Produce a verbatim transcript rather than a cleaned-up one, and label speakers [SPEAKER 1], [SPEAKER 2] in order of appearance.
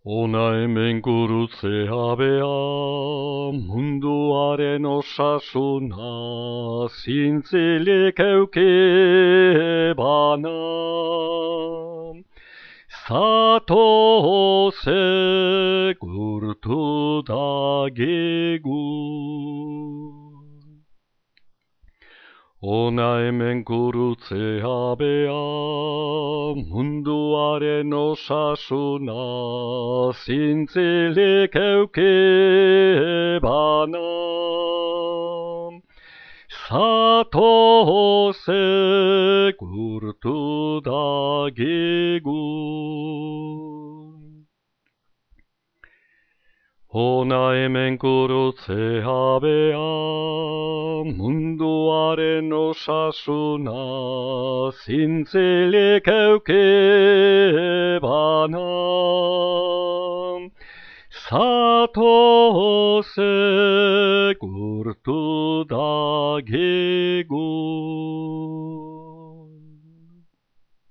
[SPEAKER 1] Hona hemen gurutzea bea, munduaren osasuna, zintzilik euke bana. Zatoze gurtu dagigu. Hona hemen gurutzea bea, munduaren osasuna, zintzilik euke bana. Zatoze gurtu dagigu. Hona hemen gurutzea bea, munduaren osasuna, zintzilik euke bana. Zatoze gurtu dagigu.